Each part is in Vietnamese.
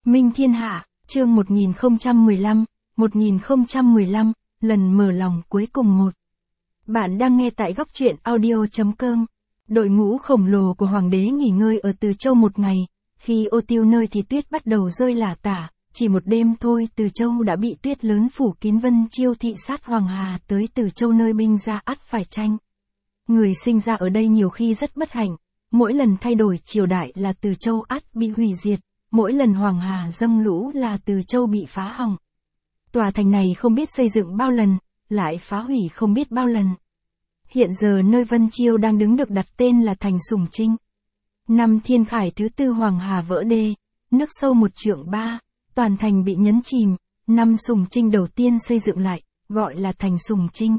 Minh Thiên Hạ, chương 1015, lần mở lòng cuối cùng 1. Bạn đang nghe tại góc truyện audio.com. Đội ngũ khổng lồ của hoàng đế nghỉ ngơi ở Từ Châu một ngày, khi ô tiêu nơi thì tuyết bắt đầu rơi lả tả, chỉ một đêm thôi Từ Châu đã bị tuyết lớn phủ kín. Vân Chiêu thị sát Hoàng Hà tới Từ Châu nơi binh ra ắt phải tranh. Người sinh ra ở đây nhiều khi rất bất hạnh, mỗi lần thay đổi triều đại là Từ Châu ắt bị hủy diệt, mỗi lần Hoàng Hà dâng lũ là Từ Châu bị phá hỏng. Tòa thành này không biết xây dựng bao lần, lại phá hủy không biết bao lần. Hiện giờ nơi Vân Chiêu đang đứng được đặt tên là thành Sùng Trinh. Năm Thiên Khải thứ tư Hoàng Hà vỡ đê, nước sâu 1 trượng 3, toàn thành bị nhấn chìm. Năm Sùng Trinh đầu tiên xây dựng lại, gọi là thành Sùng Trinh.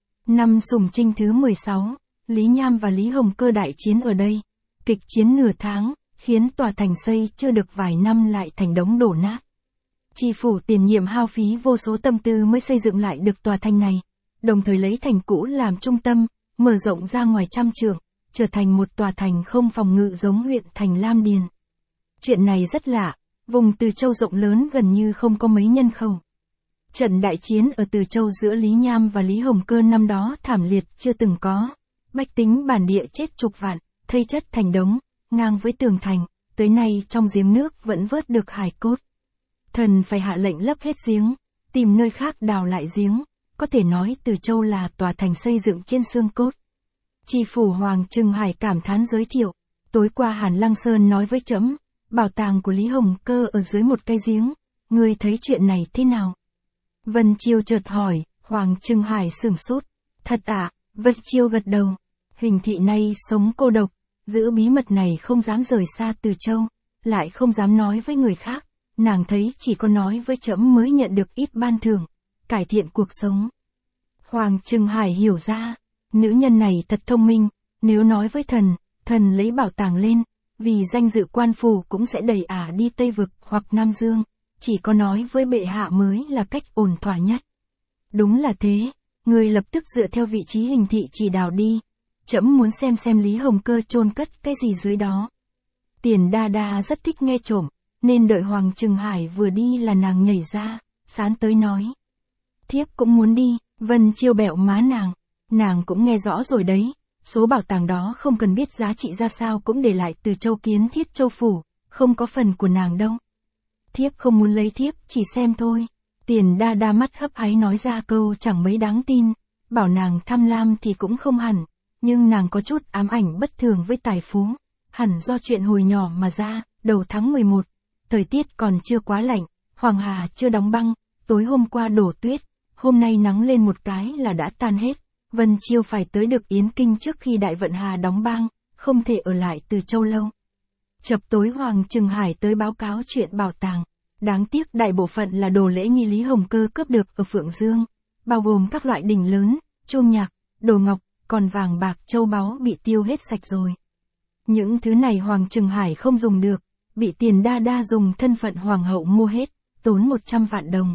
Năm Sùng Trinh thứ 16, Lý Nham và Lý Hồng Cơ đại chiến ở đây. Kịch chiến nửa tháng, khiến tòa thành xây chưa được vài năm lại thành đống đổ nát. Tri phủ tiền nhiệm hao phí vô số tâm tư mới xây dựng lại được tòa thành này, đồng thời lấy thành cũ làm trung tâm, mở rộng ra ngoài 100 trượng, trở thành một tòa thành không phòng ngự giống huyện thành Lam Điền. Chuyện này rất lạ, vùng Từ Châu rộng lớn gần như không có mấy nhân khẩu. Trận đại chiến ở Từ Châu giữa Lý Nham và Lý Hồng Cơ năm đó thảm liệt chưa từng có, bách tính bản địa chết chục vạn, thây chất thành đống, ngang với tường thành, tới nay trong giếng nước vẫn vớt được hài cốt. Thần phải hạ lệnh lấp hết giếng, tìm nơi khác đào lại giếng, có thể nói Từ Châu là tòa thành xây dựng trên xương cốt. Tri phủ Hoàng Trừng Hải cảm thán giới thiệu, tối qua Hàn Lăng Sơn nói với trẫm, bảo tàng của Lý Hồng Cơ ở dưới một cái giếng, ngươi thấy chuyện này thế nào? Vân Chiêu chợt hỏi, Hoàng Trừng Hải sửng sốt, thật ạ? Vân Chiêu gật đầu, Huỳnh thị nay sống cô độc, giữ bí mật này không dám rời xa Từ Châu, lại không dám nói với người khác, nàng thấy chỉ có nói với trẫm mới nhận được ít ban thưởng, cải thiện cuộc sống. Hoàng Trừng Hải hiểu ra, nữ nhân này thật thông minh, nếu nói với thần lấy bảo tàng lên, vì danh dự quan phủ cũng sẽ đẩy ả đi Tây Vực hoặc Nam Dương, chỉ có nói với bệ hạ mới là cách ổn thỏa nhất. Đúng là thế, người lập tức dựa theo vị trí Huỳnh thị chỉ đào đi, trẫm muốn xem Lý Hồng Cơ chôn cất cái gì dưới đó. Tiền Đa Đa rất thích nghe trộm, nên đợi Hoàng Trừng Hải vừa đi là nàng nhảy ra, sán tới nói. Thiếp cũng muốn đi. Vân Chiêu bẹo má nàng cũng nghe rõ rồi đấy, số bảo tàng đó không cần biết giá trị ra sao cũng để lại Từ Châu Kiến Thiết Châu phủ, không có phần của nàng đâu. Thiếp không muốn lấy, thiếp chỉ xem thôi. Tiền Đa Đa mắt hấp háy nói ra câu chẳng mấy đáng tin, bảo nàng tham lam thì cũng không hẳn, nhưng nàng có chút ám ảnh bất thường với tài phú, hẳn do chuyện hồi nhỏ mà ra. Đầu tháng 11, thời tiết còn chưa quá lạnh, Hoàng Hà chưa đóng băng, tối hôm qua đổ tuyết, hôm nay nắng lên một cái là đã tan hết. Vân Chiêu phải tới được Yến Kinh trước khi Đại Vận Hà đóng bang, không thể ở lại Từ Châu lâu. Chập tối Hoàng Trừng Hải tới báo cáo chuyện bảo tàng, đáng tiếc đại bộ phận là đồ lễ nghi Lý Hồng Cơ cướp được ở Phượng Dương, bao gồm các loại đình lớn, chuông nhạc, đồ ngọc, còn vàng bạc châu báu bị tiêu hết sạch rồi. Những thứ này Hoàng Trừng Hải không dùng được, bị Tiền Đa Đa dùng thân phận hoàng hậu mua hết, tốn 100 vạn đồng.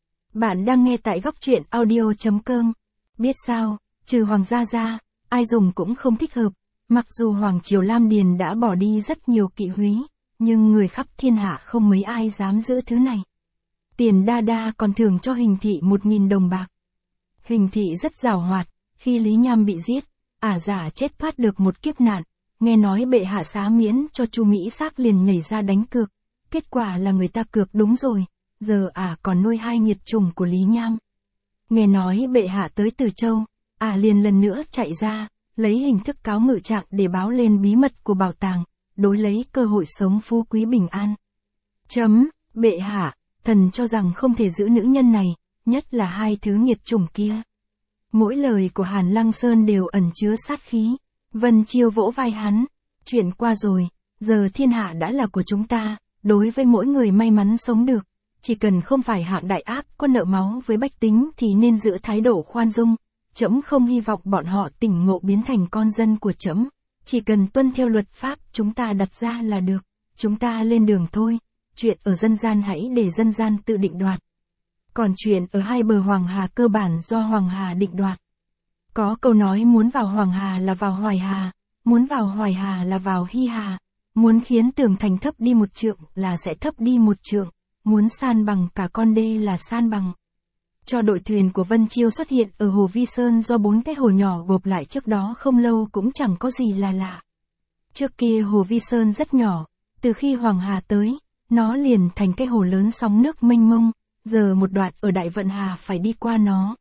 Bạn đang nghe tại góc truyện audio.com. Biết sao, trừ hoàng gia ra, ai dùng cũng không thích hợp, mặc dù Hoàng triều Lam Điền đã bỏ đi rất nhiều kỵ húy, nhưng người khắp thiên hạ không mấy ai dám giữ thứ này. Tiền Đa Đa còn thưởng cho Huỳnh thị 1.000 đồng bạc. Huỳnh thị rất giàu hoạt, khi Lý Nham bị giết, ả giả chết thoát được một kiếp nạn, nghe nói bệ hạ xá miễn cho Chu Mỹ Xác liền nhảy ra đánh cược, kết quả là người ta cược đúng rồi, giờ ả còn nuôi 2 nghiệt chủng của Lý Nham. Nghe nói bệ hạ tới Từ Châu, ả liền lần nữa chạy ra, lấy hình thức cáo ngự trạng để báo lên bí mật của bảo tàng, đối lấy cơ hội sống phú quý bình an. Bệ hạ, thần cho rằng không thể giữ nữ nhân này, nhất là 2 thứ nghiệt chủng kia. Mỗi lời của Hàn Lăng Sơn đều ẩn chứa sát khí. Vân Chiêu vỗ vai hắn, chuyện qua rồi, giờ thiên hạ đã là của chúng ta, đối với mỗi người may mắn sống được, chỉ cần không phải hạng đại ác có nợ máu với bách tính thì nên giữ thái độ khoan dung. Trẫm không hy vọng bọn họ tỉnh ngộ biến thành con dân của trẫm, chỉ cần tuân theo luật pháp chúng ta đặt ra là được, chúng ta lên đường thôi, chuyện ở dân gian hãy để dân gian tự định đoạt. Còn chuyện ở hai bờ Hoàng Hà cơ bản do Hoàng Hà định đoạt. Có câu nói muốn vào Hoàng Hà là vào Hoài Hà, muốn vào Hoài Hà là vào Hy Hà, muốn khiến tường thành thấp đi 1 trượng là sẽ thấp đi 1 trượng, muốn san bằng cả con đê là san bằng. Cho đội thuyền của Vân Chiêu xuất hiện ở hồ Vi Sơn do 4 cái hồ nhỏ gộp lại trước đó không lâu cũng chẳng có gì là lạ. Trước kia hồ Vi Sơn rất nhỏ, từ khi Hoàng Hà tới, nó liền thành cái hồ lớn sóng nước mênh mông, giờ một đoạn ở Đại Vận Hà phải đi qua nó.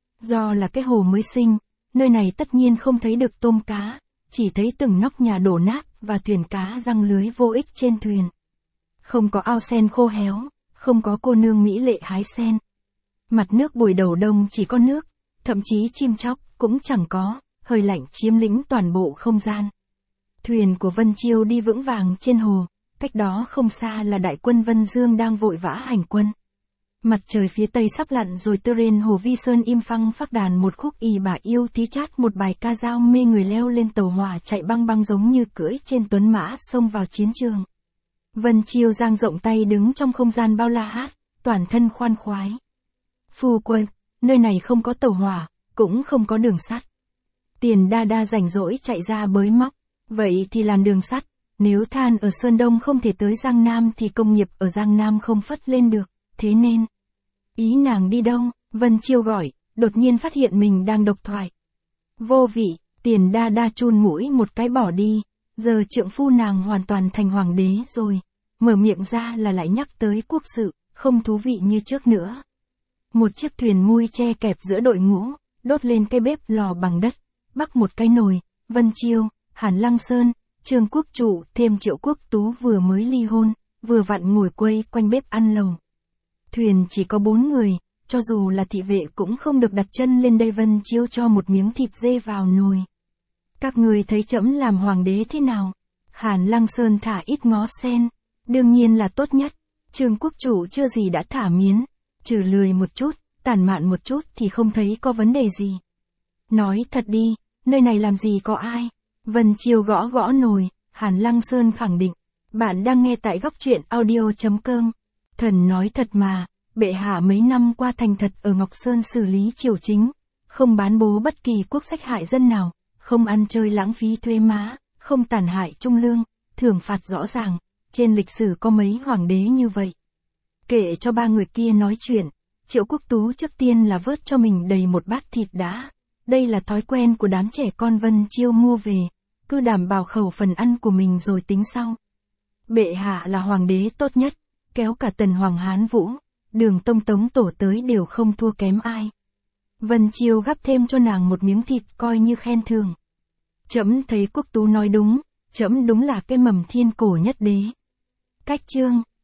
Do là cái hồ mới sinh, nơi này tất nhiên không thấy được tôm cá, chỉ thấy từng nóc nhà đổ nát và thuyền cá giăng lưới vô ích trên thuyền. Không có ao sen khô héo, không có cô nương mỹ lệ hái sen. Mặt nước buổi đầu đông chỉ có nước, thậm chí chim chóc cũng chẳng có, hơi lạnh chiếm lĩnh toàn bộ không gian. Thuyền của Vân Chiêu đi vững vàng trên hồ, cách đó không xa là đại quân Vân Dương đang vội vã hành quân. Mặt trời phía tây sắp lặn rồi trên hồ Vi Sơn im phăng phác đàn một khúc y bà yêu tí chát một bài ca dao mê người leo lên tàu hỏa chạy băng băng giống như cưỡi trên tuấn mã xông vào chiến trường. Vân Chiêu dang rộng tay đứng trong không gian bao la hát, toàn thân khoan khoái. Phu quân, nơi này không có tàu hỏa, cũng không có đường sắt. Tiền Đa Đa rảnh rỗi chạy ra bới móc, vậy thì làm đường sắt, nếu than ở Sơn Đông không thể tới Giang Nam thì công nghiệp ở Giang Nam không phất lên được, thế nên. Ý nàng đi đâu? Vân Chiêu gọi, đột nhiên phát hiện mình đang độc thoại. Vô vị, Tiền Đa Đa chun mũi một cái bỏ đi, giờ trượng phu nàng hoàn toàn thành hoàng đế rồi, mở miệng ra là lại nhắc tới quốc sự, không thú vị như trước nữa. Một chiếc thuyền mui che kẹp giữa đội ngũ, đốt lên cái bếp lò bằng đất, bắc một cái nồi, Vân Chiêu, Hàn Lăng Sơn, Trương Quốc Trụ thêm Triệu Quốc Tú vừa mới ly hôn, vừa vặn ngồi quây quanh bếp ăn lầu. Thuyền chỉ có 4 người, cho dù là thị vệ cũng không được đặt chân lên đây. Vân Chiêu cho một miếng thịt dê vào nồi. Các người thấy trẫm làm hoàng đế thế nào? Hàn Lăng Sơn thả ít ngó sen, đương nhiên là tốt nhất. Trương Quốc Chủ chưa gì đã thả miến, trừ lười một chút, tản mạn một chút thì không thấy có vấn đề gì. Nói thật đi, nơi này làm gì có ai? Vân Chiêu gõ gõ nồi, Hàn Lăng Sơn khẳng định. Bạn đang nghe tại góc truyện audio.com. Thần nói thật mà, bệ hạ mấy năm qua thành thật ở Ngọc Sơn xử lý triều chính, không bán bố bất kỳ quốc sách hại dân nào, không ăn chơi lãng phí thuế má, không tàn hại trung lương, thưởng phạt rõ ràng, trên lịch sử có mấy hoàng đế như vậy. Kệ cho 3 người kia nói chuyện, Triệu Quốc Tú trước tiên là vớt cho mình đầy một bát thịt đã. Đây là thói quen của đám trẻ con Vân Chiêu mua về, cứ đảm bảo khẩu phần ăn của mình rồi tính sau. Bệ hạ là hoàng đế tốt nhất, kéo cả Tần Hoàng Hán Vũ, Đường Tông Tống Tổ tới đều không thua kém ai. Vân Chiêu gắp thêm cho nàng một miếng thịt coi như khen thưởng. Trẫm thấy Quốc Tú nói đúng, trẫm đúng là cái mầm thiên cổ nhất đế. Cách chương